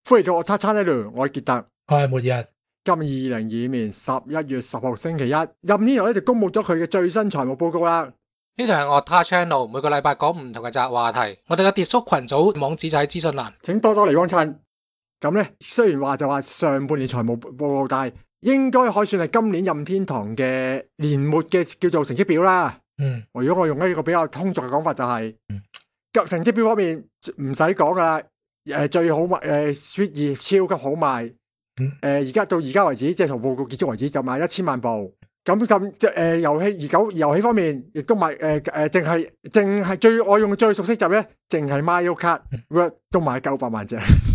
歡迎到我 Touch Channel， 我係傑特， 我係末日。 今日2022年11月10號星期一，任天堂咧就公布咗佢嘅最新財務報告啦。 呢度係我 Touch Channel， 每個禮拜講唔同嘅雜話題。我哋嘅 Discord 群組網址就喺資訊欄， 請多多嚟幫襯。咁咧，雖然話就話上半年財務報告，但係應該可以算係今年任天堂嘅年末嘅叫做成績表啦。如果我用一個比較通俗嘅講法就係，成績表方面唔使講噶啦。最好賣Switch 2超級好賣。而家到而家為止，即係同報告結束為止，就賣1000萬部。咁甚遊戲方面，亦都賣淨係最我用最熟悉就咧，淨係 Mario Kart World 都賣900萬隻。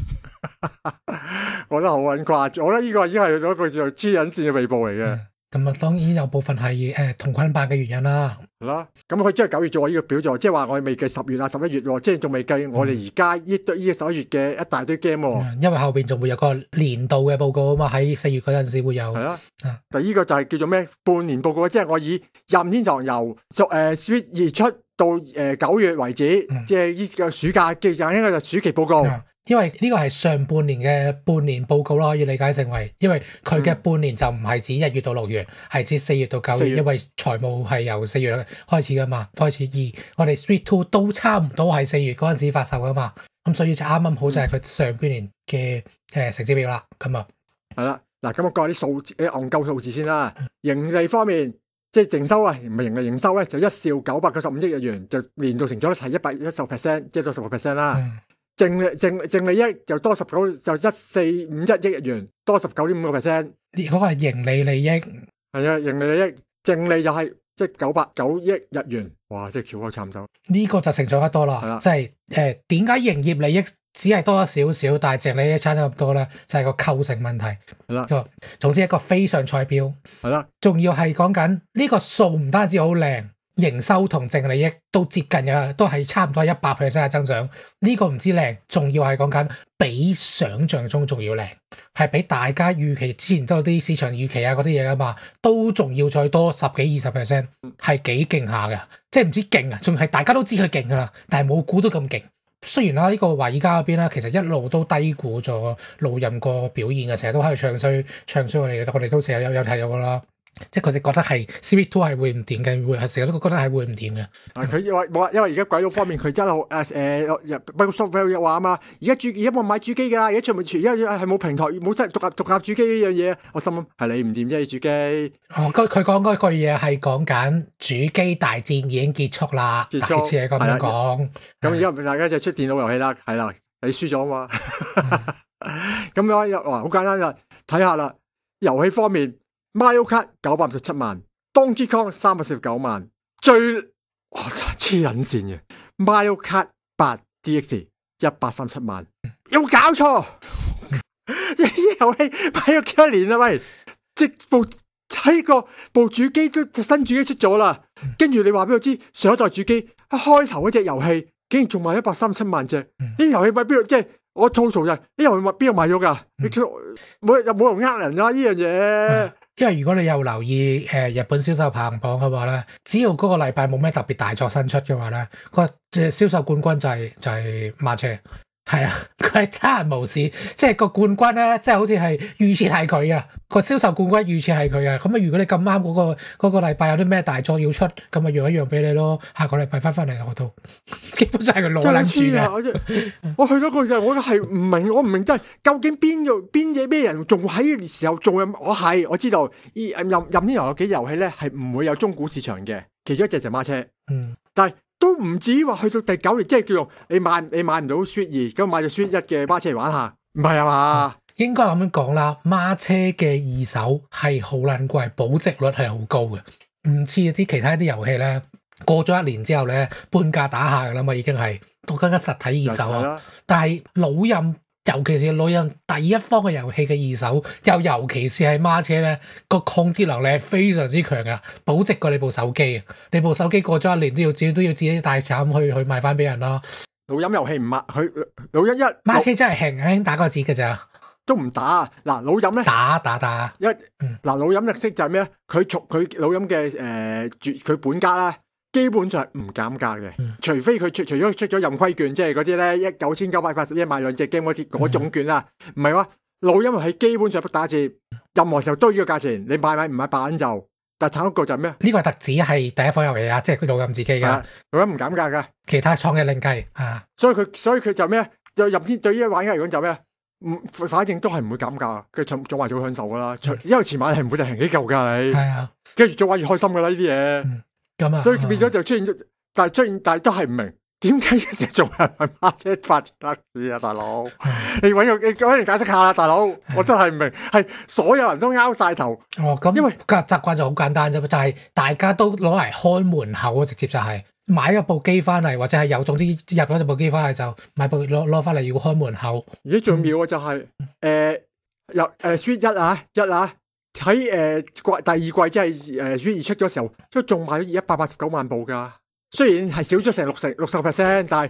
我覺得好撚誇，我覺得呢個已經係一個叫做黐撚線嘅地步嚟嘅。 咁啊，當然有部分係同捆辦嘅原因啦。 係啦，咁佢即係9月做呢個表咗，即係話我哋未計10月啊11月喎，即係仲未計我哋而家呢個11月嘅一大堆 game 喎。 因為後邊仲會有個年度嘅報告啊嘛，喺4月嗰陣時會有。係啦，但呢個就係叫做咩半年報告，即係我以任天堂由Switch 2出到9月為止，即係呢個暑假嘅就應該就暑期報告。 因為呢個係上半年嘅半年報告啦，可以理解成為，因為佢嘅半年就唔係指1月到6月，係指4月到9月，因為財務係由4月開始噶嘛，開始我哋 Switch 2都差唔多係4月嗰陣時發售噶嘛，咁所以就啱啱好就係佢上半年嘅成績表啦，咁啊， 係啦，嗱咁我講啲數字戇鳩數字先啦，盈利方面即係淨收啊，唔係盈利，營收咧就1兆995億日元，就年度成長率係110%，即係多10%啦。淨利益就多1451億日元，多19.5%。 嗰個係盈利利益， 係啊，盈利利益淨利就係即係909億日元，哇！即係翹開差唔多。呢個就成長得多啦，即係點解營業利益只係多咗少少，但係淨利益差咗咁多咧？就係個構成問題。係啦，總之一個非常彩票。係啦，仲要係講緊呢個數唔單止好靚。營收同淨利益都接近嘅，都係差唔多100% 嘅增長。呢個唔知靚，仲要係講緊比想象中仲要靚，係比大家預期之前都有啲市場預期啊嗰啲嘢噶嘛，都仲要再多10幾20%，係幾勁下嘅。即係唔知勁啊，仲係大家都知佢勁噶啦，但係冇估到咁勁。雖然啦，呢個華爾街嗰邊啦，其實一路都低估咗路任個表現嘅，成日都喺度唱衰我哋都成日有睇到噶啦。即係佢哋覺得係 Switch 2係會唔掂嘅，會係成日都覺得係會唔掂嘅。佢話因為而家鬼佬方面佢真係Microsoft 話啊嘛，而家冇買主機㗎，而家係冇平台冇獨立主機呢樣嘢。我心諗係你唔掂啫，主機。 佢講嗰句嘢係講緊主機大戰已經結束啦，大致係咁樣講。 咁而家大家就出電腦遊戲啦，係啦，你輸咗啊嘛。咁樣好簡單啦，睇下啦，遊戲方面。Mario Kart 957萬 ，Donkey Kong 349萬，最黐撚線嘅 Mario Kart 8 DX 137萬，有冇搞錯？呢啲遊戲擺咗幾多年啦？喂，即部主機都新主機出咗啦，跟住你話俾我知，上一代主機一開頭嗰隻遊戲竟然仲賣137萬隻，呢啲遊戲賣邊度？即係我吐槽就係呢遊戲邊度賣咗㗎？冇人人啦呢樣嘢。 因為如果你有留意日本銷售排行榜嘅話咧，只要嗰個禮拜冇咩特別大作新出嘅話咧，個銷售冠軍就係馬車。係啊，佢係他人無事，即係個冠軍咧，即係好似係預設係佢啊，個銷售冠軍預設係佢啊。咁啊，如果你咁啱嗰個禮拜有啲咩大作要出，咁咪讓一讓俾你咯。下個禮拜翻嚟我度，基本上係佢攞撚住嘅。 我去到嗰陣，我係唔明，我唔明真係究竟邊嘢咩人仲喺呢時候仲有？我知道任天堂有幾遊戲咧係唔會有中古市場嘅，其中一隻就係孖車。但係。都唔至於話去到第9年，即係叫做你買唔到 Switch 2，咁買咗 Switch 1嘅孖車嚟玩下，唔係啊嘛？ 應該咁樣講啦，孖車嘅二手係好撚貴，保值率係好高嘅，唔似啲其他啲遊戲咧，過咗1年之後咧，半價打下㗎啦嘛，已經係到更加實體二手啊。但係老任，尤其是老任第一方嘅遊戲嘅二手，又尤其是係孖車咧，個抗跌能力係非常之強噶，保值過你部手機啊！你部手機過咗1年都要自己帶慘去賣翻俾人啦。 老任遊戲唔抹佢老任孖車真係輕輕打個折嘅咋， 都唔打。嗱老任咧打嗱老任特色就係咩咧？佢老任嘅佢本家啦， 基本上係唔減價嘅，除非佢除咗出咗任規券，即係嗰啲咧9,981買2隻 game 嗰種券啦，唔係話老音遊戲基本上不打折，任何時候都呢個價錢，你買唔買版就。但係慘一個就係咩？ 呢個特指係第一方遊戲啊，即係佢老任自己噶， 老任唔減價噶， 其他廠嘅另計啊。 所以佢就咩？就任天對於玩家嚟講就咩？反正都係唔會減價，佢早買早享受噶啦。因為前晚係唔會平幾嚿噶你。係啊，跟住早玩越開心噶啦呢啲嘢。咁啊，所以變咗就出現咗，但係都係唔明點解成日仲係馬車發特士啊，大佬！你揾人解釋下啦，大佬！我真係唔明，係所有人都拗晒頭。哦，咁因為習慣就好簡單啫，就係大家都攞嚟開門口，直接就係買一部機翻嚟，或者係有總之入咗部機翻嚟就買部攞翻嚟要開門口。 而家最妙嘅就係由Switch 一喺第二季即係Switch 2出咗時候，都仲賣咗189萬部㗎。雖然係少咗成60%，但係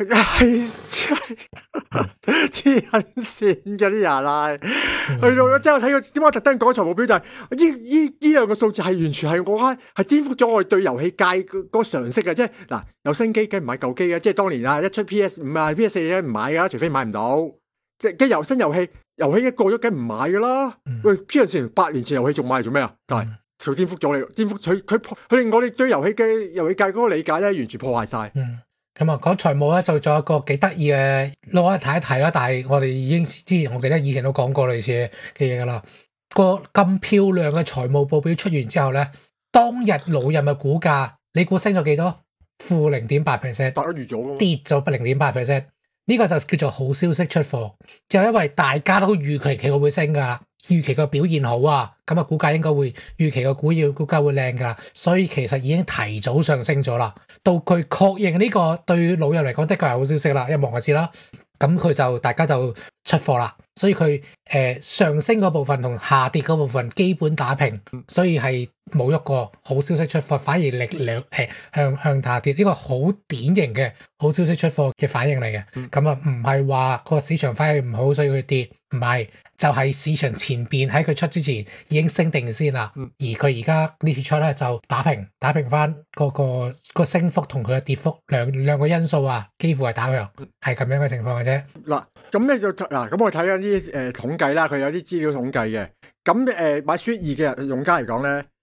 黐撚線嘅啲人啊！去到之後睇個點解我特登講財務表就係呢兩個數字係完全係我覺得係顛覆咗我哋對遊戲界嗰個常識嘅，即係嗱有新機梗唔買舊機嘅，即係當年啊一出 PS5 啊 PS4 咧唔買㗎，除非買唔到，即係跟新遊戲一過咗梗唔買㗎啦。喂，8年前遊戲仲買嚟做咩啊？但係佢顛覆咗你，顛覆佢令我哋對遊戲界嗰個理解咧，完全破壞晒。 咁啊，講財務咧，就仲有一個幾得意嘅，攞嚟睇一睇啦。但係我哋已經之前，我記得以前都講過類似嘅嘢噶啦。個咁漂亮嘅財務報表出完之後咧，當日老任嘅股價，你估升咗幾多？負 0.8%， 大家預咗跌咗 0.8%。呢個就叫做好消息出貨，就因為大家都預期佢會升噶，預期個表現好啊，咁啊股價應該會預期個股價會靚噶，所以其實已經提早上升咗啦。到佢確認呢個對老友嚟講的確係好消息啦，一望就知啦。咁佢就大家就出貨啦，所以佢上升嗰部分同下跌嗰部分基本打平，所以係冇一個好消息出貨，反而力量係向下跌，呢個好典型嘅好消息出貨嘅反應嚟嘅。咁啊唔係話個市場反應唔好所以佢跌，唔係就係市場前邊喺佢出之前已經升定先啦。而佢而家呢次出咧就打平翻個升幅同佢嘅跌幅兩個因素啊，幾乎係打響，係咁樣嘅情況嘅啫。 嗱，咁咧就咁我睇緊啲統計啦，佢有啲資料統計嘅。咁買 Switch 2嘅用家嚟講咧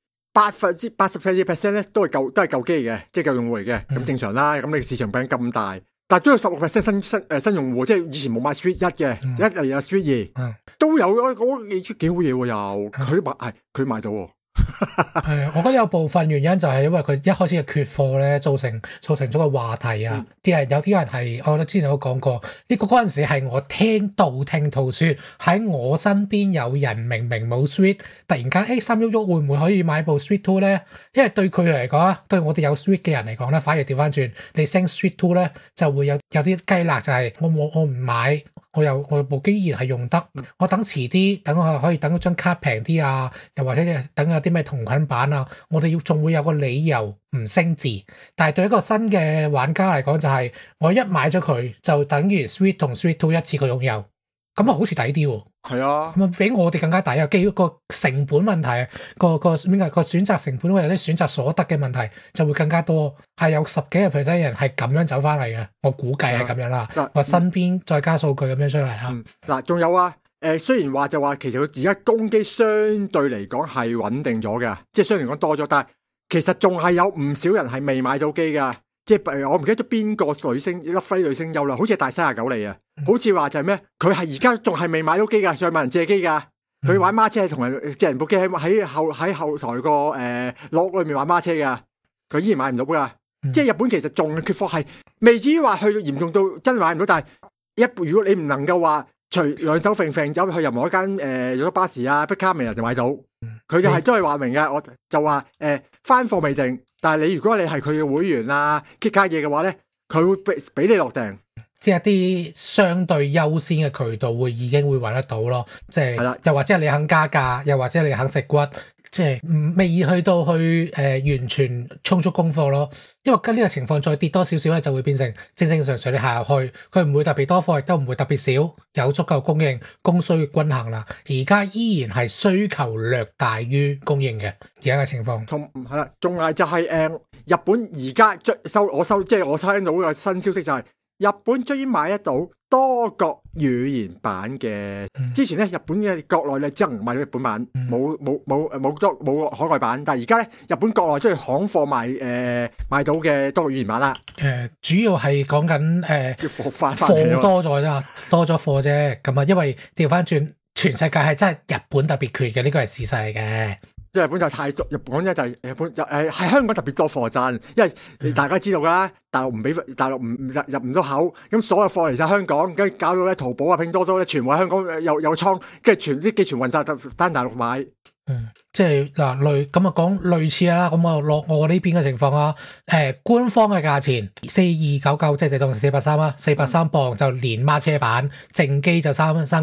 ，80% 咧都係舊機嘅，即係舊用戶嚟嘅，咁正常啦。咁你市場餅咁大，但係都有16% 新用戶，即係以前冇買 Switch 1嘅，一嚟有 Switch 2，都有嗰幾好嘢喎，又佢買到喎。 係，我覺得有部分原因就係因為佢一開始嘅缺貨咧，造成咗個話題啊。有啲人係，我覺得之前都講過，呢個嗰陣時係我道聽途說，喺我身邊有人明明冇 Switch，突然間心喐喐會唔會可以買部 Switch 2咧？因為對佢嚟講啊，對我哋有 Switch 嘅人嚟講咧，反而調翻轉，你升 Switch 2咧就會有啲雞肋，就係我唔買。我部機依然係用得，我等遲啲，等我可以等張卡平啲啊，又或者等有啲咩同捆版啊，我哋仲會有個理由唔升字。但係對一個新嘅玩家嚟講，就係我一買咗佢，就等於 Switch 同 Switch 2一次過擁有，咁啊好似抵啲喎。 係啊， 咁啊比我哋更加抵啊！基於個成本問題，個選擇成本或者選擇所得嘅問題就會更加多，係有10幾個 percent 人係咁樣走翻嚟嘅，我估計係咁樣啦。我身邊再加數據咁樣出嚟啊。 嗱，仲有啊，雖然話就話其實佢而家供機相對嚟講係穩定咗嘅，即係雖然講多咗，但係其實仲係有唔少人係未買到機㗎。即係我唔記得咗邊個女星粒輝女星優啦，好似係大西29嚟啊！好似話就係咩？佢係而家仲係未買到機㗎，再問人借機㗎。佢玩孖車係同人借人部機喺後台個攞裏面玩孖車㗎，佢依然買唔到㗎。即係日本其實仲缺貨係未至於話去到嚴重到真係買唔到，但係如果你唔能夠話隨兩手揈走去任何一間有咗巴士啊、碧卡美人就買到，佢就係都係話明嘅。我就話翻貨未定。但係如果你係佢嘅會員啊，kick 卡嘢嘅話咧，佢會俾你落訂， 即係一啲相對優先嘅渠道已經會揾得到咯。即係，又或者你肯加價，又或者你肯食骨， 即係未去到去完全充足供貨咯，因為跟呢個情況再跌多少少咧，就會變成正正常常你行入去，佢唔會特別多貨，亦都唔會特別少，有足夠供應，供需均衡啦。而家依然係需求略大於供應嘅而家嘅情況。 同係啦，仲係就係日本而家即係我聽到嘅新消息就係日本終於買得到多國語言版嘅。之前咧日本嘅國內咧只能買到日本版，冇海外版。但係而家咧日本國內都係行貨賣到嘅多國語言版啦。 主要係講緊貨多咗啫，多咗貨啫。咁啊，因為調翻轉，全世界係真係日本特別缺嘅，呢個係事實嚟嘅。 即係日本就太多，日本咧就係日本就係香港特別多貨賺，因為大家知道㗎啦，大陸唔入唔到口，咁所有貨嚟晒香港，跟住搞到咧淘寶啊、拼多多咧，全部喺香港有倉，跟住全運晒單大陸買。 即係嗱咁啊講類似啦，咁啊落我呢邊嘅情況啦，官方嘅價錢4299，即係就當430啦，430磅就連孖車版，正機就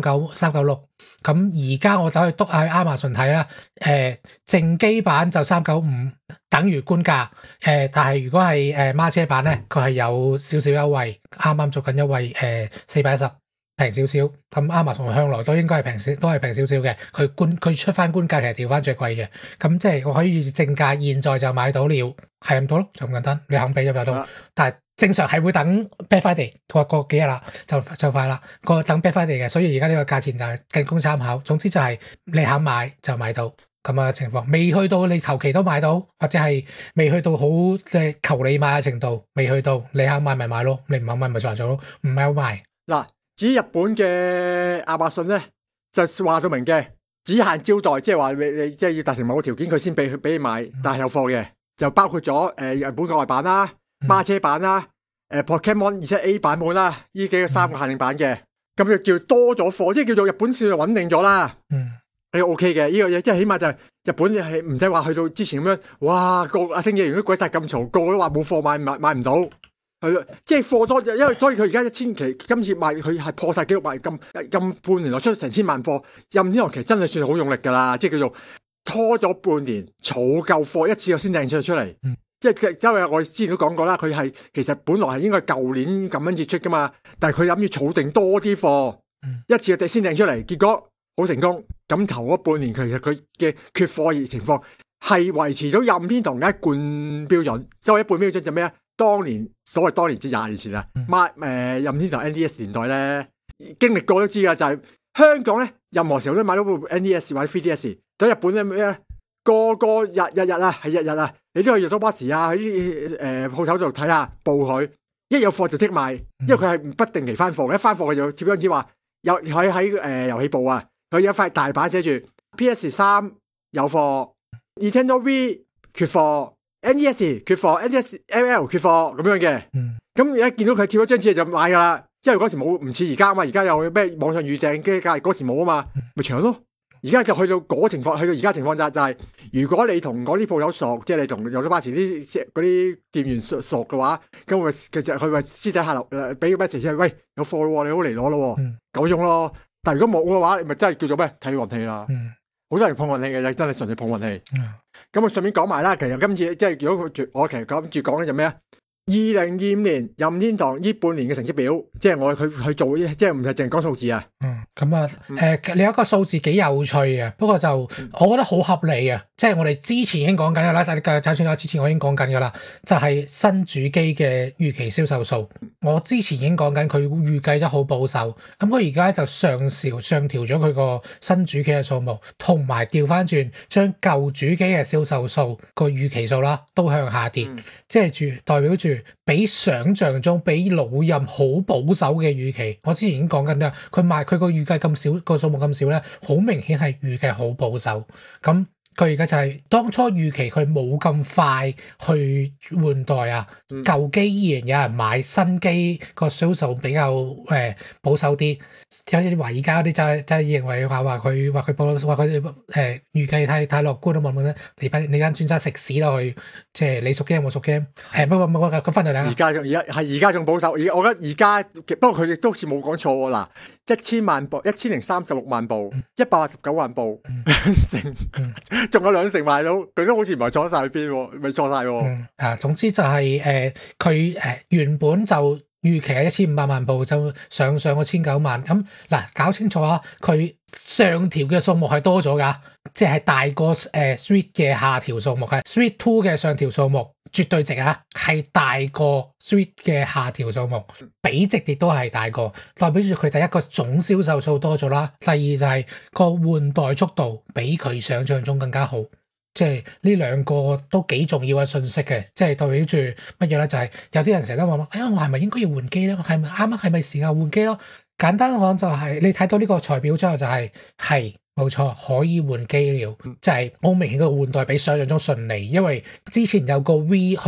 396。咁而家我走去篤喺 Amazon 睇啦，正機版就395，等於官價。但係如果係孖車版咧，佢係有少少優惠，啱啱做緊優惠，410。平少少，咁 Amazon 向來都應該係都係平少少嘅。佢出翻官價，其實調翻最貴嘅。咁即係我可以正價，現在就買到了，係咁多咯，就咁簡單。你肯俾就買到，但係正常係會等 Black Friday 過幾日啦，就快啦。等 Black Friday 嘅，所以而家呢個價錢就係僅供參考。總之就係你肯買就買到咁嘅情況，未去到你求其都買到，或者係未去到好即係求你買嘅程度，未去到你肯買咪買咯，你唔肯買咪算做咯，唔係好賣嗱。至於日本嘅亞馬遜咧，就話到明嘅，只限招待，即係話你即係要達成某個條件，佢先俾你買，但係有貨嘅，就包括咗日本國外版啦、孖車版啦、Pokemon 而且 A 版本啦，呢幾個3個限定版嘅，咁就叫多咗貨，即係叫做日本算係穩定咗啦。係 OK 嘅，呢個嘢即係起碼就係日本係唔使話去到之前咁樣，哇個阿星爺如果鬼殺咁嘈，個個都話冇貨買唔到。係咯，即係貨多，因為所以佢而家今次賣佢係破晒紀錄賣咁半年內出成千萬貨，任天堂其實真係算好用力噶啦，即係叫做拖咗半年儲夠貨，一次就先掟出嚟。即係因為我之前都講過啦，佢係其實本來係應該舊年咁樣至出噶嘛，但係佢諗住儲定多啲貨，一次就先掟出嚟，結果好成功。咁頭嗰半年其實佢嘅缺貨嘅情況係維持到任天堂嘅一貫標準，所謂一貫標準就咩啊？當年即20年前啦，任天堂 NDS 年代咧，經歷過都知噶，就係香港咧，任何時候都買到部 NDS 或者 3DS。喺日本咧咩啊，個日啊，你都去ヨドバシ啊，喺啲鋪頭度睇下報佢，一有貨就即賣，因為佢係不定期翻貨嘅，一翻貨佢就接張紙話喺遊戲部啊，佢有一塊大板寫住 PS3 有貨 ，Nintendo V 缺貨。NES 缺貨 ，NES LL 缺貨咁樣嘅，咁而家見到佢貼咗張紙就買噶啦，因為嗰時冇唔似而家嘛，而家有咩網上預訂嘅，嗰時冇啊嘛，咪搶咯。而家就去到嗰情況，去到而家情況就係，如果你同嗰啲鋪頭熟，即係你同有咗巴士嗰啲店員熟嘅話，咁其實佢咪私底下俾個 message，喂有貨咯，你好嚟攞咯，夠用咯。但係如果冇嘅話，你咪真係叫做咩睇運氣啦。好多人碰運氣嘅，真係純粹碰運氣。咁我順便講埋啦，其實今次即係如果我其實諗住講咧就咩啊？2025年任天堂呢半年嘅成績表，即係我去做，即係唔係淨係講數字啊。咁啊，你有一個數字幾有趣嘅，不過就我覺得好合理啊。即係我哋之前已經講緊噶啦，之前我已經講緊噶啦，就係新主機嘅預期銷售數。我之前已經講緊佢預計得好保守，咁佢而家就上調咗佢個新主機嘅數目，同埋調翻轉將舊主機嘅銷售數個預期數啦都向下跌，即係代表住比想象中比老任好保守嘅預期。我之前已經講緊啦，佢個預計咁少，個數目咁少咧，好明顯係預計好保守。咁佢而家就係當初預期佢冇咁快去換代啊，舊機依然有人買，新機個銷售比較保守啲。有啲華爾街嗰啲就係認為話佢預計太樂觀啊嘛，咁你間專家食屎落去，即係你熟 game 我熟 game，不過咁分兩兩。而家仲保守，我覺得而家不過佢亦都好似冇講錯喎。嗱，1000萬部，1036萬部，189萬部， 仲有2成賣到，佢都好似唔係錯晒邊，咪錯晒喎。 總之就係佢原本就預期係1500萬部，就上咗1900萬。咁嗱，搞清楚啊，佢上調嘅數目係多咗㗎，即係大過Sweet 嘅下調數目，係 Sweet 2嘅上調數目絕對值啊，係大過 Sweet 嘅下調數目，比值亦都係大過，代表住佢第一個總銷售數多咗啦，第二就係個換代速度比佢想象中更加好。即係呢兩個都幾重要嘅信息嘅，即係代表住乜嘢咧？就係有啲人成日都話：哎呀，我係咪應該要換機咧？係咪啱啱係咪時間換機咯？簡單講就係你睇到呢個財表之後就係冇錯，可以換機了。就係好明顯個換代比想象中順利，因為之前有個 V 去換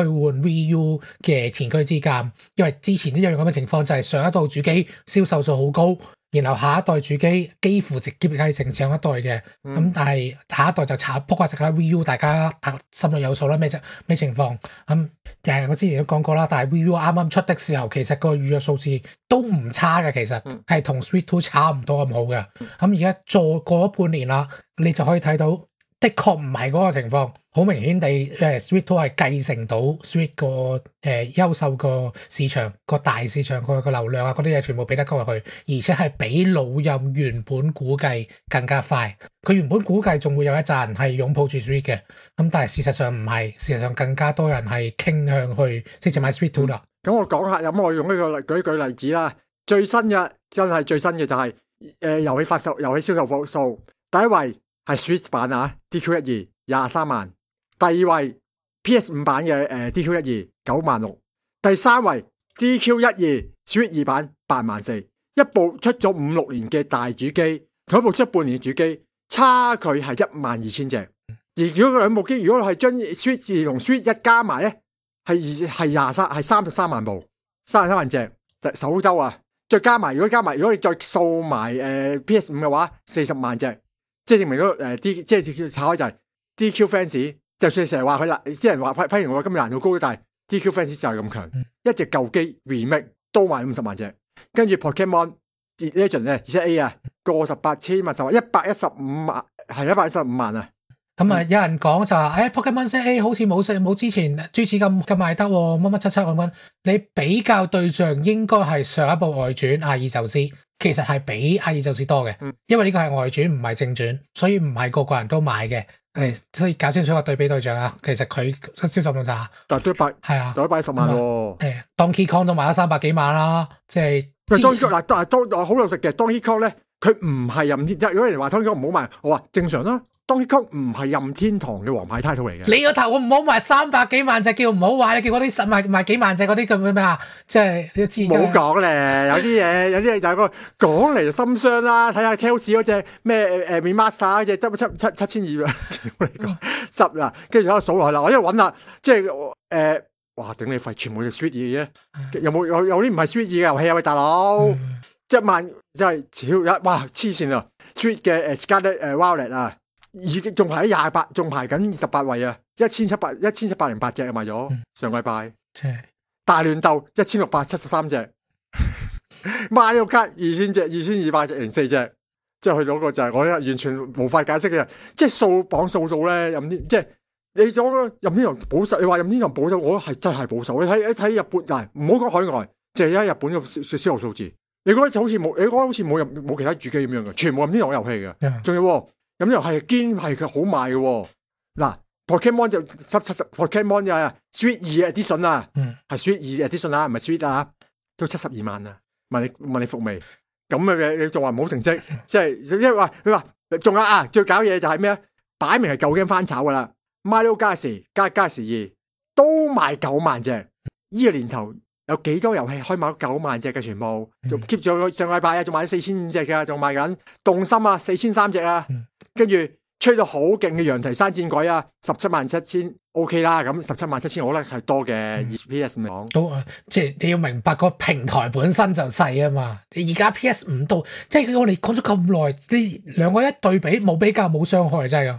VU 嘅前驅之鑑，因為之前一樣咁嘅情況就係上一代主機銷售數好高。然後下一代主機幾乎直接繼承上一代嘅，咁但係下一代就炒撲下食啦。VU 大家心裏有數啦，咩情況咁？我之前都講過啦，但係 VU 啱啱出的時候，其實個預約數字都唔差嘅，其實係同 Sweet 2差唔多咁好嘅。咁而家過咗半年啦，你就可以睇到。的確唔係嗰個情況，好明顯地，Sweet 2係繼承到 Sweet 個優秀個市場個大市場個流量啊，嗰啲嘢全部俾得過去，而且係比老任原本估計更加快。佢原本估計仲會有一紮人係擁抱住 Sweet 嘅，咁但係事實上唔係，事實上更加多人係傾向去直接買 Sweet 2啦。 咁我講下，咁我用呢個舉例子啦。最新嘅真係最新嘅就係遊戲銷售數第一位。係 Switch 版啊 ，DQ12 23萬，第二位 PS5 版嘅DQ12 9萬6，第三位 DQ12 Switch 2版8萬4，一部出咗5-6年嘅大主機，同一部出半年嘅主機，差距係12000隻。而如果兩部機，如果係將 Switch 2同 Switch 1加埋咧，係33萬部，33萬隻首周啊，再加埋如果你再數埋PS5 嘅話，40萬隻。即係證明咗即係炒開就係 DQ fans， 就算成日話佢啦，啲人話批完我今日難度高，但係 DQ fans 就係咁強，一隻舊機 remake 都賣50萬隻，跟住 Pokemon Legend 咧，2A 啊，過18千萬115萬，係115萬啊！ 咁有人講就話，Pokemon ZA 好似冇之前豬齒咁賣得喎，乜七咁蚊。你比較對象應該係上一部外傳阿爾宙斯，其實係比阿爾宙斯多嘅，因為呢個係外傳唔係正傳，所以唔係個個人都買嘅。所以搞清楚個對比對象啊，其實佢銷售量咋？但都110萬喎。Donkey Kong 都賣咗300幾萬啦，即係。當好老實嘅 Donkey Kong 咧，佢唔係任天堂。如果人話 Donkey Kong 唔好賣，我話正常啦。Donkey Kong 唔係任天堂嘅王牌 title 嚟嘅。你個頭我唔好賣300幾萬隻叫唔好賣，你叫嗰啲賣幾萬隻嗰啲叫咩啊？即係你知冇講咧，有啲嘢就係個講嚟就心傷啦。睇下 Tales 嗰隻咩Remaster 嗰隻得7200嚟講10啦，跟住喺度數落去啦。我一路揾啦，即係哇頂你肺，全部係 Switch 嘅，有啲唔係 Switch 嘅遊戲啊？喂大佬，1萬真係超哇黐線啊 ！Switch 嘅Scarlet Violet 啊！已經仲排喺28，仲排緊28位啊！1708隻賣咗上個禮拜，大亂鬥1673隻，Mario Kart 2000隻，2204隻，即係去到個就係我完全無法解釋嘅，即係榜數到咧，即係你講任天堂保守，你話任天堂保守，我係真係保守。你睇日本，嗱唔好講海外，淨係睇日本嘅銷售數字，你覺得好似冇其他主機咁樣嘅，全部任天堂遊戲嘅，仲有。咁又係堅係佢好賣嘅，嗱 Pokemon 就Pokemon 就 Sweet 2 Edition 啊，係 Sweet 2 Edition 啊，唔係 Sweet 啊，都72萬啊，問你服未？咁嘅你仲話唔好成績，即係因為佢話仲有啊，最搞嘢就係咩啊？擺明係舊 game 翻炒噶啦 ，Mario Galaxy 加 Galaxy 2都賣9萬隻，呢個年頭有幾多遊戲可以賣到9萬隻嘅全部，仲 keep 咗上禮拜啊，仲賣咗4000隻嘅，仲賣緊動心啊4003隻啊。跟住吹到好勁嘅羊蹄山戰鬼啊，177,000 OK 啦，咁177,000我覺得係多嘅，以 PS 嚟講都即係你要明白個平台本身就細啊嘛。而家 PS5 到，即係我哋講咗咁耐，呢兩個一對比冇比較冇傷害真係噶。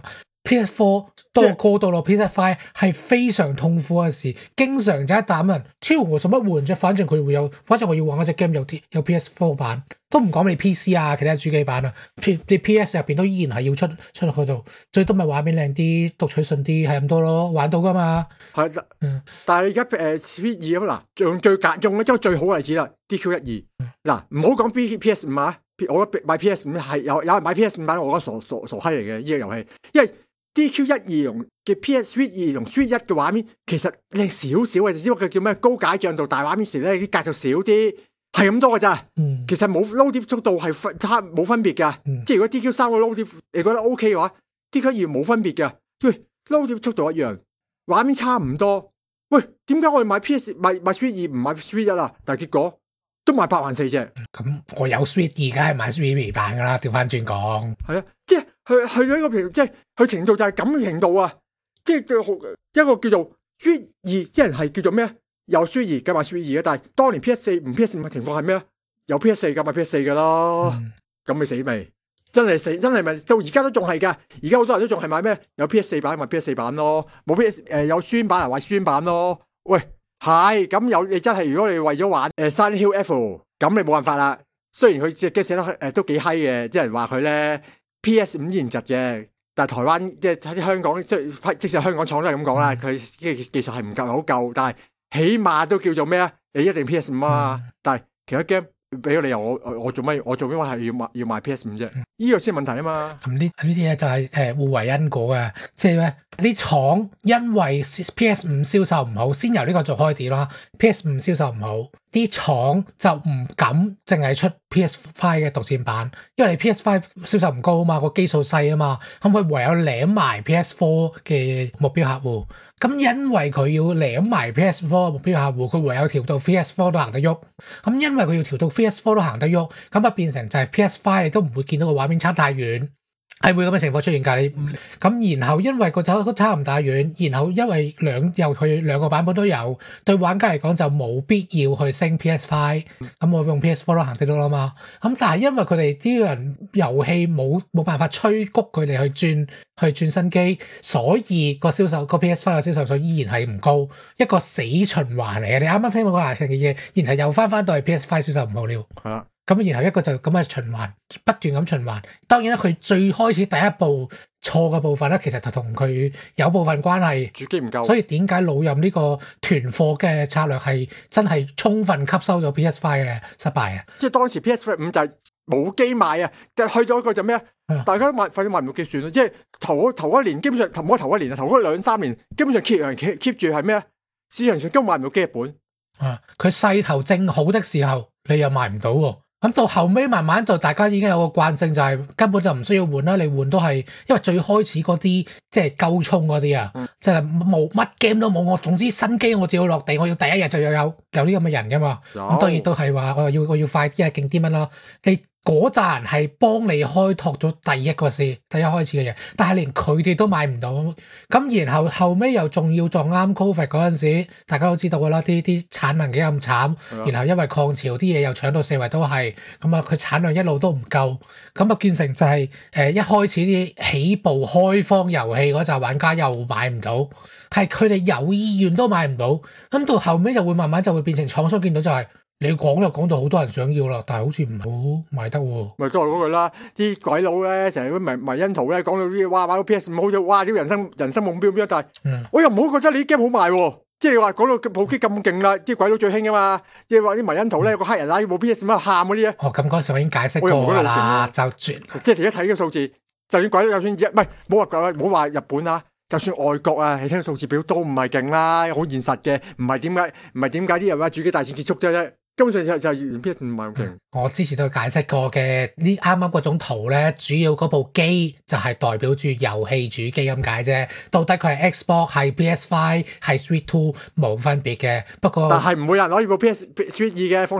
PS4 到過到落 PS5 係非常痛苦嘅事，經常就一打人超我做乜換啫？反正佢會有，反正我要玩嗰隻 game 有 PS4 版，都唔講你 PC 啊，其他主機版啊，你 PS 入邊都依然係要出落去度，最多咪畫面靚啲，讀取順啲，係咁多咯，玩到噶嘛。 係，但係而家Switch 2咁嗱，用最好嘅例子啦 DQ12。嗱，唔好講 PS5 啊，我覺得買 PS5 係有人買 PS5 版，我覺得傻閪嚟嘅呢個遊戲，因為 DQ12 同嘅 PS2 同 Switch 1嘅畫面其實靚少少嘅，只不過叫咩高解像度大畫面時咧啲格就少啲，係咁多嘅咋。其實冇 load 碟速度係冇分別嘅，即係如果 DQ3 個 load 碟你覺得 OK 嘅話 ，DQ2 冇分別嘅，喂 load 碟速度一樣，畫面差唔多。喂，點解我哋買 Switch 2唔買 Switch 1啊？但係結果都賣8萬4隻。 咁我有 Switch 2，梗係買 Switch 2版噶啦。調翻轉講， 係啊，即係去咗一個程，即係佢程度就係咁嘅程度啊！即係一個叫做 Switch 2，啲人係叫做咩啊？有 Switch 2嘅買 Switch 2嘅，但係當年 PS4 唔 PS5 嘅情況係咩啊？有 PS4 嘅買 PS4 嘅咯，咁你死未？真係死，真係咪到而家都仲係㗎？而家好多人都仲係買咩？有 PS4 版買 PS4 版咯，冇 PS 有宣版人買宣版咯。喂，係咁有你真係如果你為咗玩Silent Hill F， 咁你冇辦法啦。雖然佢隻 game 寫得都幾閪嘅，啲人話佢咧 PS5 依然窒嘅，但係台灣即係喺啲香港即使香港廠都係咁講啦，佢技術係唔夠好夠，但係起碼都叫做咩啊？你一定 PS5 啊，但係其他 game。俾個理由我做咩？我做咩話係要賣 PS5 啫？呢個先係問題啊嘛。咁呢啲嘢就係互為因果嘅，即係咧啲廠因為 PS5 銷售唔好，先由呢個做開始啦。PS5 銷售唔好，啲廠就唔敢淨係出 PS5 嘅獨佔版，因為你 PS5 銷售唔高啊嘛，個基數細啊嘛，咁佢唯有攬埋 PS4 嘅目標客戶。咁因為佢要攬埋 PS4 目標客戶，佢唯有調到 PS4 都行得喐。咁因為佢要調到 PS4 都行得喐，咁啊變成就係 PS5 你都唔會見到個畫面差太遠，係會咁嘅情況出現㗎。你咁然後因為個都差唔大遠，然後因為佢兩個版本都有，對玩家嚟講就冇必要去升 PS5，咁我用 PS4 都行得到啦嘛。咁但係因為佢哋啲人遊戲冇辦法催谷佢哋去轉新機，所以個PS5 嘅銷售數依然係唔高，一個死循環嚟嘅。你啱啱聽到個牙嘅嘢，然後又翻到係 PS5 銷售唔好了。係啦。咁然後一個就咁嘅循環，不斷咁循環。當然啦，佢最開始第一步錯嘅部分咧，其實就同佢有部分關係。主機唔夠。所以點解老任呢個囤貨嘅策略係真係充分吸收咗 PS5 嘅失敗啊？即係當時 PS5 就係冇機賣啊，就去咗一個就咩啊？大家都快啲賣唔到機算啦。即係頭一年基本上唔好頭一年啊，頭嗰2-3年基本上 keep 住係咩啊？市場上根本賣唔到機日本。佢勢頭正好的時候，你又賣唔到喎。咁到後尾慢慢就大家已經有個慣性，就係根本就唔需要換啦。你換都係因為最開始嗰啲即係夠衝嗰啲啊，即係冇乜 game 都冇。我總之新機我只要落地，我要第一日就有啲咁嘅人噶嘛。咁當然都係話我要快啲啊，勁啲乜啦。你嗰扎人係幫你開拓咗第一開始嘅嘢，但係連佢哋都買唔到。咁然後後尾又仲要撞啱 Covid 嗰陣時，大家都知道噶啦，啲產能幾咁慘。然後因為抗潮啲嘢又搶到四圍都係，咁啊佢產量一路都唔夠，咁啊變成就係一開始啲起步開荒遊戲嗰扎玩家又買唔到，係佢哋有意願都買唔到。咁到後尾就會慢慢就會變成廠商見到就係。你講就講到好多人想要啦，但係好似唔係好賣得喎。咪都係嗰句啦，啲鬼佬咧成日嗰迷因圖咧講到啲哇買到 PS5 好似哇啲人生目標咁樣，但係我又唔好覺得你啲 game 好賣喎。即係話講到部機咁勁啦，即係鬼佬最興啊嘛。即係話啲迷因圖咧個黑人拉部 PS5 喺度喊嗰啲咧。咁嗰時我已經解釋過啦，就即係而家睇呢個數字，就算鬼佬就算唔係冇話日本啊，就算外國啊，你聽數字表都唔係勁啦，好現實嘅，唔係點解啲人話主機大戰結束啫。根本上就連 PS5 唔係咁勁。我之前都解釋過嘅，呢啱啱嗰種圖咧，主要嗰部機就係代表住遊戲主機咁解啫。到底佢係 Xbox 係 PS5 係 Switch 2冇分別嘅。不過但係唔會有人攞呢部 Switch 2嘅，放心。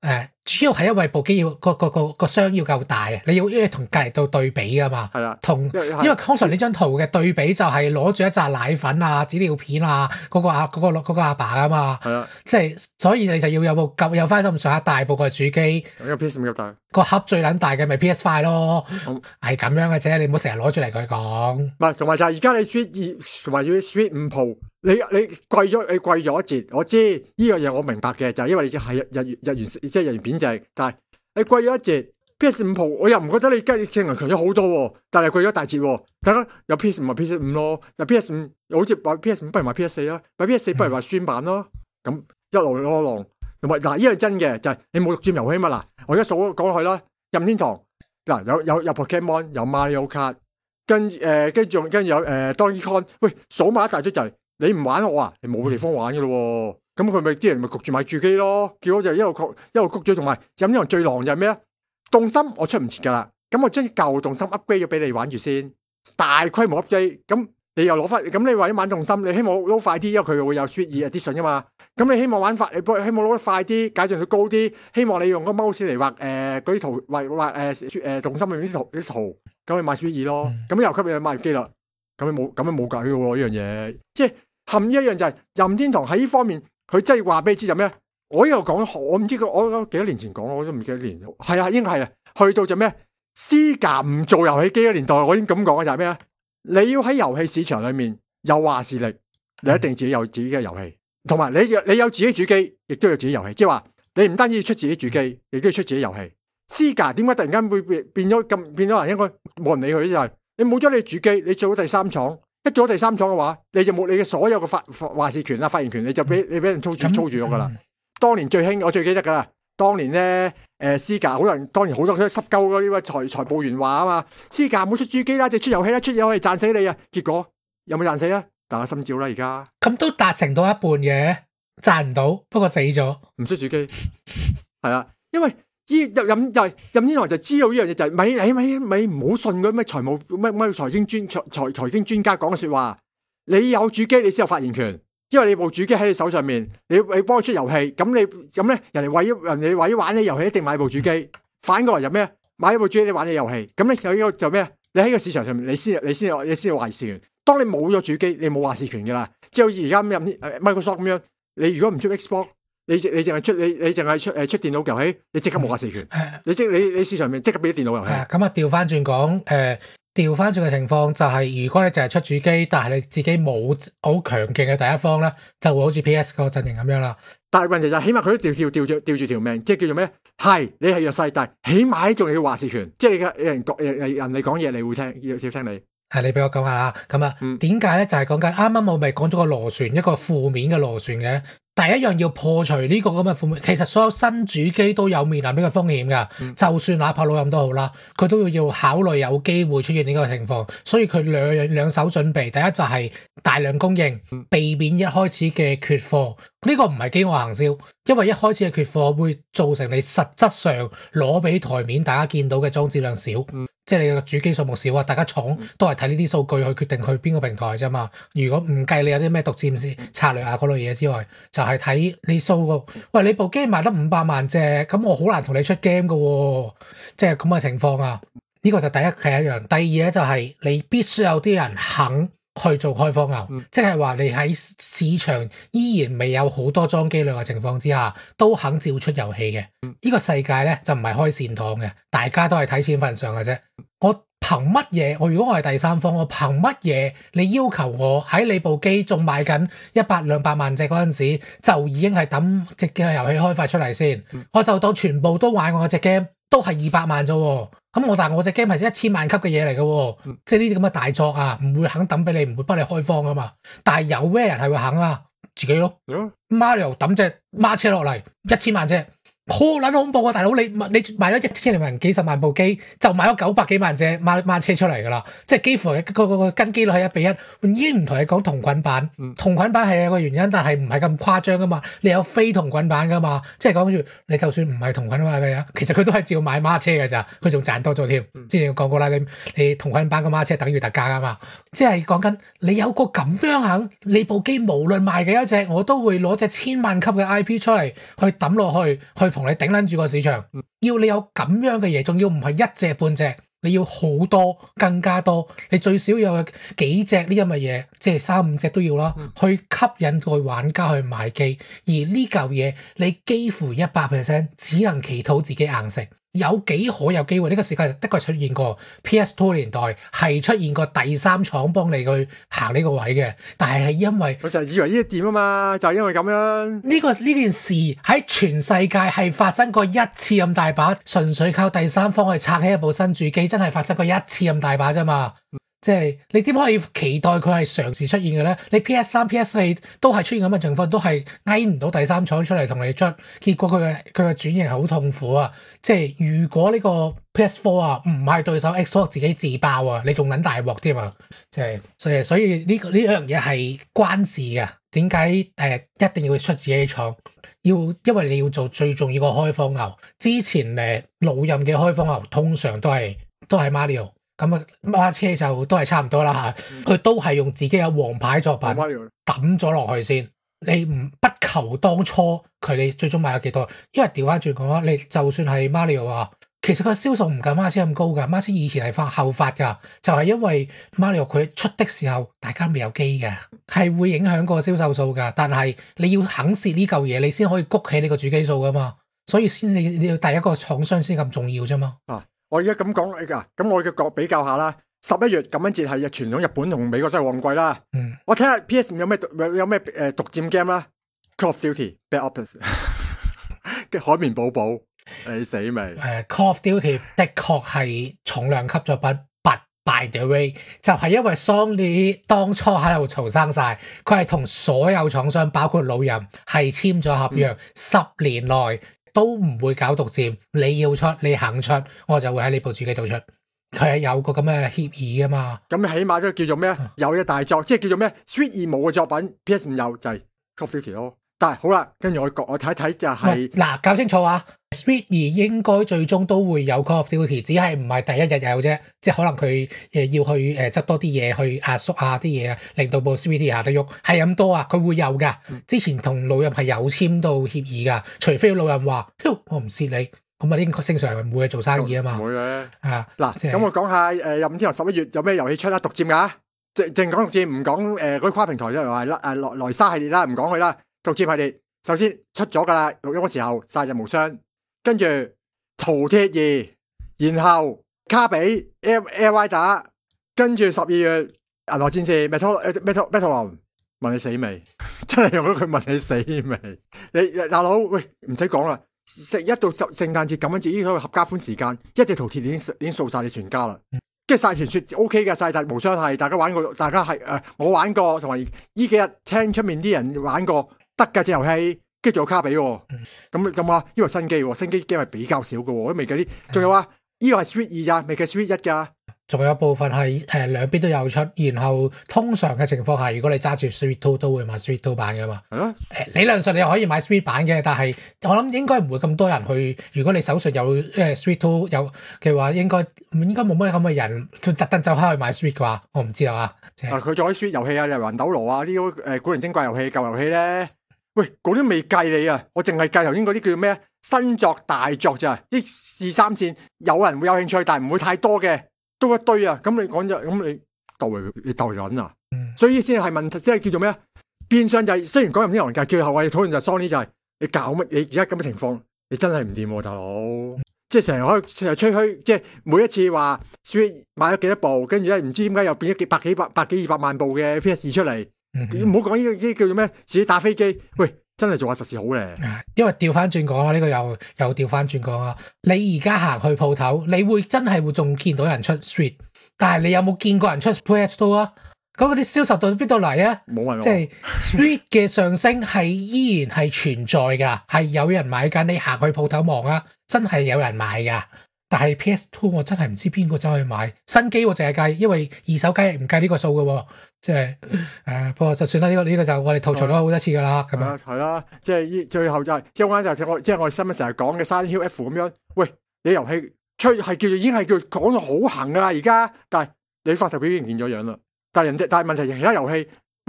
主要係因為部機要個箱要夠大啊，你要同隔離度對比噶嘛。係啊，因為通常呢張圖嘅對比就係攞住一紮奶粉啊、紙尿片啊，嗰個阿爸啊嘛。係啊，即係所以你就要有翻咁上下大部個主機。 有 PS5 咁大。個盒最撚大嘅咪 PS5 咯，係咁樣嘅啫，你唔好成日攞出嚟佢講。唔係， 同埋就係而家你 Switch 2同埋要 Switch 5 Pro，你貴咗一截，我知呢樣嘢我明白嘅，就係因為你只係日元即係日元貶值，但係你貴咗一截 PS5 Pro，我又唔覺得你性能強咗好多喎，但係貴咗大截喎。大家有 PS5 咪 PS5 咯，有 PS5 好似買 PS5 不如買 PS4 啦，買 PS4 不如買宣版咯，咁一路攞浪。同埋嗱，呢樣真嘅就係你冇獨佔遊戲嘛嗱，我而家數講落去啦，任天堂嗱有 Pokemon 有 Mario Kart， 跟住有Donkey Kong， 喂數埋一大堆就係你唔玩我啊，你冇地方玩嘅咯喎，咁佢咪啲人咪焗住買主機咯，結果就一路谷咗，同埋任天堂最狼就係咩啊？動心我出唔切噶啦，咁我將舊動心 upgrade 咗俾你玩住先，大規模 upgrade， 咁你又攞翻，咁你為咗玩動心，你希望撈快啲，因為佢會有 Switch 2 Edition 噶嘛。咁你希望玩法，你希望攞得快啲，解像度高啲，希望你用個 mouse 嚟畫嗰啲圖，畫動心裏面啲圖，咁你買 Switch 2咯。咁又吸引買機啦，咁你冇計嘅喎呢樣嘢。即係含呢一樣就係任天堂喺呢方面，佢真係話俾你知就咩？我呢度講，我唔知我幾多年前講，我都唔記得年。係啊，應該係啊。去到就咩？Sega 唔做遊戲機嘅年代，我已經咁講嘅就係咩啊？你要喺遊戲市場裏面有話事力，你一定自己有自己嘅遊戲。同埋你有自己主機，亦都有自己遊戲，即係話你唔單止要出自己主機，亦都要出自己遊戲。Sega 點解突然間會變咗人應該冇人理佢？就係你冇咗你主機，你做咗第三廠，一做咗第三廠嘅話，你就冇你嘅所有嘅話事權啦、發言權，你就俾人操住咗噶啦。當年最興，我最記得噶啦，當年咧Sega 好多人當年好多濕鳩嗰啲財務員話啊嘛，Sega 冇出主機啦，就出遊戲啦，出遊戲賺死你啊！結果有冇賺死啊？大家心照啦，而家咁都達成到一半嘅，賺唔到，不過死咗， 唔出主機，係啊，因為任天堂就知道呢樣嘢就係咪唔好信嗰咩財務咩財經專家講嘅說話，你有主機你先有發言權，因為你部主機喺你手上面，你幫佢出遊戲，咁咧人哋為咗玩你遊戲一定買部主機，反過來就咩買一部主機你玩你遊戲，咁你有呢個就咩？你喺個市場上面你先有話事權。當你冇咗主機，你冇話事權噶啦。即係好似而家Microsoft 咁樣，你如果唔出 Xbox， 你淨係出電腦遊戲，你即刻冇話事權。你市場面即刻俾電腦遊戲。 咁啊，調翻轉講，調翻轉嘅情況就係，如果你淨係出主機，但係你自己冇好強勁嘅第一方咧，就會好似 PS 嗰個陣營咁樣啦。 但係問題就係，起碼佢都吊住條命，即係叫做咩？係你係弱勢，但係起碼仲要話事權，即係你嘅人哋講嘢，你會聽，要聽你。 係你俾我講下啦，咁啊，點解咧？就係講緊啱啱我咪講咗個螺旋，一個負面嘅螺旋嘅。第一樣要破除呢個咁嘅負面，其實所有新主機都有面臨呢個風險噶。就算哪怕老任都好啦，佢都要考慮有機會出現呢個情況，所以佢兩手準備。第一就係大量供應，避免一開始嘅缺貨。呢個唔係飢餓行銷，因為一開始嘅缺貨會造成你實質上攞俾台面大家見到嘅裝置量少。即係你個主機數目少啊，大家廠都係睇呢啲數據去決定去邊個平台啫嘛。如果唔計你有啲咩獨佔策略啊嗰類嘢之外，就係睇你數個。喂，你部機賣得500萬隻，咁我好難同你出 game 噶喎。即係咁嘅情況啊。呢個就第一係一樣。第二咧就係你必須有啲人肯去做開荒牛，即係話你喺市場依然未有好多裝機量嘅情況之下，都肯照出遊戲嘅。呢個世界咧就唔係開善堂嘅，大家都係睇錢份上嘅啫。我憑乜嘢？如果我係第三方，我憑乜嘢？你要求我喺你部機仲賣緊100-200萬隻嗰陣時，就已經係抌隻嘅遊戲開發出嚟先？我就當全部都玩我隻 game，都係200萬啫。咁但係我隻 game 係1000萬級嘅嘢嚟嘅，即係呢啲咁嘅大作啊，唔會肯抌俾你，唔會幫你開荒噶嘛。但係有咩人係會肯啊？自己咯。Mario 抌隻孖車落嚟1000萬隻。好撚恐怖啊！大佬，你買咗1000萬幾十萬部機，就買咗900幾萬隻孖車出嚟噶啦，即係幾乎個跟機率係1比1。已經唔同你講同捆版，同捆版係有個原因，但係唔係咁誇張噶嘛。你有非同捆版噶嘛？即係講住你就算唔係同捆版嘅，其實佢都係照買孖車嘅咋，佢仲賺多咗添。之前講過啦，你同捆版嘅孖車等於特價噶嘛。即係講緊你有個咁樣肯，你部機無論賣幾多隻，我都會攞隻1000萬級嘅 IP 出嚟去抌落去同你頂撚住個市場，要你有咁樣嘅嘢，仲要唔係一隻半隻，你要好多更加多，你最少要有幾隻呢咁嘅嘢，即係3-5隻都要啦，去吸引個玩家去買機。而呢嚿嘢你幾乎100% 只能祈禱自己硬食。有幾可有機會？呢個世界的確出現過 PS2 年代係出現過第三廠幫你去行呢個位嘅，但係因為我就以為呢啲掂啊嘛，就係因為咁樣。 呢件事喺全世界係發生過一次咁大把，純粹靠第三方去拆起一部新主機，真係發生過一次咁大把啫嘛。即係你點可以期待佢係常時出現嘅咧？你 PS3、PS4 都係出現咁嘅情況，都係挨唔到第三廠出嚟同你出，結果佢嘅轉型係好痛苦啊！即係如果呢個 PS4 啊唔係對手 Xbox 自己自爆啊，你仲撚大鑊添啊！即係所以呢樣嘢係關事嘅。點解一定要出自己廠？因為你要做最重要個開荒牛。之前老任嘅開荒牛通常都係 Mario。咁啊，馬車就都係差唔多啦嚇，佢都係用自己嘅王牌作品抌咗落去先。你不求當初你最終賣咗幾多，因為調翻轉講啦，你就算係 Mario 啊，其實佢銷售唔夠馬車咁高㗎。馬車以前係後發㗎，就係因為 Mario 佢出的時候大家未有機嘅，係會影響個銷售數㗎。但係你要肯蝕呢嚿嘢，你先可以谷起你個主機數㗎嘛。所以你要第一個廠商先咁重要啫嘛。 我而家咁講㗎，咁我嘅比較下啦。11月感恩節係傳統日本同美國都係旺季啦。我睇下 PS5 有咩獨佔 game 啦。Call of Duty Black Ops 嘅海綿寶寶，你死未 ？Call of Duty 的確係重量級作品 ，but by the way 就係因為 Sony 當初喺度嘈生晒，佢係同所有廠商包括老任係簽咗合約，10年內都唔會搞獨佔，你要出，你肯出，我就會喺你部主機度出。佢係有個咁嘅協議噶嘛。 咁起碼都叫做咩？有嘅大作，即係叫做咩 ？Switch 2冇嘅作品 ，PS5 有就係 Call of Duty 咯。但係好啦，跟住我睇睇就係嗱，搞清楚啊 ！Switch 2應該最終都會有 Call of Duty， 只係唔係第一日有啫，即係可能佢要去執多啲嘢去壓縮下啲嘢啊，令到部 Switch 下得喐，係咁多啊，佢會有噶。之前同老任係有簽到協議噶，除非老任話，我唔蝕你，咁啊呢個正常唔會做生意啊嘛。 唔會嘅。 嗱， 咁我講下任天堂11月有咩遊戲出啦？獨佔㗎，淨講獨佔，唔講嗰啲跨平台，即係話萊莎系列啦，唔講佢啦。獨佔系列首先出咗噶啦，錄音嗰時候殺日無雙，跟住饕餮2，然後卡比 L.Y. 打，跟住12月銀河戰士 Metal 問你死未？真係用咗佢問你死未？你大佬喂，唔使講啦，一到聖誕節感恩節呢個合家歡時間，一隻饕餮已經掃晒你全家啦。跟住晒傳說 O.K. 嘅，晒無雙係大家玩過，大家係我玩過，同埋呢幾日聽出面啲人玩過。得㗎隻遊戲，跟住仲有卡比喎，咁話呢個新機喎，新機 game 係比較少嘅喎，都未計啲，仲有啊，呢個係 Switch 2咋，未計 Switch 1㗎， 仲有部分係兩邊都有出，然後通常嘅情況下，如果你揸住 Switch 2都會買 Switch 2版㗎嘛，理論上你可以買 Switch 版嘅，但係我諗應該唔會咁多人去，如果你手上有Switch 2有嘅話，應該冇乜咁嘅人特登走開去買 Switch 啩，我唔知道啊。 佢仲有啲 Switch 遊戲啊，例如魂斗羅啊，呢啲古靈精怪遊戲、舊遊戲咧。喂，嗰啲未計你啊！我淨係計頭先嗰啲叫咩新作大作咋？啲2、3線有人會有興趣，但係唔會太多嘅，都一堆啊！咁你講咗，咁你鬥緊啊！所以先係問題，即係叫做咩啊？變相就係、是、雖然講任天堂，但係最後我哋討論就係 Sony 就係你搞乜？你而家咁嘅情況，你真係唔掂喎，大佬！即係成日可以成日吹噓，即係每一次話 Switch 買咗幾多部，跟住咧唔知點解又變咗百幾200萬部嘅 PS2 出嚟。唔好講呢啲叫做咩，自己打飛機，喂，真係做下實事好咧。 因為調翻轉講啊，呢個又調翻轉講啊。你而家行去鋪頭，你會真係會仲見到人出 Switch， 但係你有冇見過人出 PS2 啊？咁嗰啲銷售到邊度嚟啊？冇問。即係 Switch 嘅上升係依然係存在噶，係有人買緊。你行去鋪頭望啊，真係有人買噶。但係 PS2 我真係唔知邊個走去買新機，我淨係計，因為二手雞唔計呢個數嘅喎。即係不過就算啦，呢個就我哋吐槽咗好多次噶啦，咁樣係啦，即係最後就係即係啱就係我哋新聞成日講嘅 Silent Hill F 咁樣，喂，你遊戲吹係叫做已經係叫講到好行噶啦而家，但係你發售表已經見咗樣啦，但係問題係其他遊戲，喂，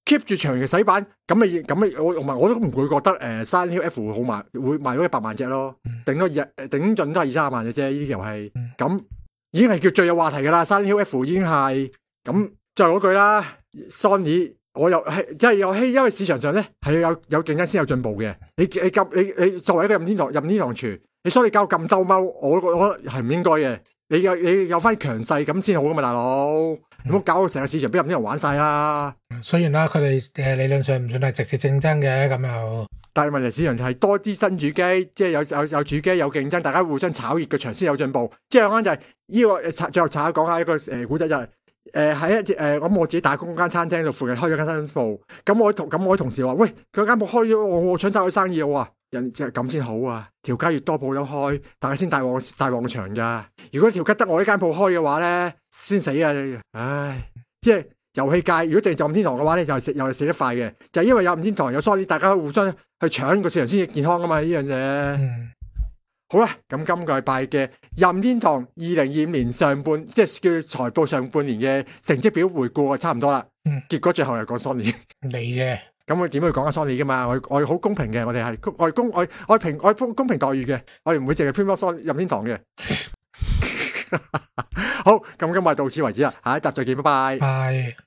keep 住長期洗版，咁我都唔會覺得Silent Hill F 好賣，會賣到100萬隻咯，頂盡都係20-30萬嘅啫。呢啲遊戲咁已經係叫最有話題噶啦。Silent Hill F 已經係咁，再嗰句啦 ，Sony 我又係即係遊戲，因為市場上咧係有競爭先有進步嘅。你作為一個任天堂廚，你Sony搞咁兜踎，我覺得係唔應該嘅。你有翻強勢咁先好噶嘛，大佬，唔好搞到成個市場俾任天堂玩晒啦。 雖然啦，佢哋理論上唔算係直接競爭嘅，咁又，但係問題市場係多啲新主機，即係有主機有競爭，大家互相炒熱個場先有進步。即係啱就係呢個最後講下一個古仔就係喺我自己打工間餐廳度附近開咗間新鋪，咁我啲同事話：喂，佢間鋪開咗，我搶晒佢生意啊！人即係咁先好啊！條街越多鋪有開，大家先大旺場噶。如果條街得我呢間鋪開嘅話咧，先死啊！唉，即係遊戲界如果淨係就任天堂嘅話咧，又係死得快嘅，就係因為有任天堂有 Sony，大家互相去搶個市場先至健康噶嘛，呢樣嘢。好啦，咁今個禮拜嘅任天堂2025年上半，即係叫財報上半年嘅成績表回顧差唔多啦。結果最後又講 Sony， 你啫。咁我點會講下 Sony 噶嘛？我好公平嘅，我哋係我公平待遇嘅，我哋唔會淨係偏幫任天堂嘅。好，咁今日到此為止啦，下一集再見，拜拜。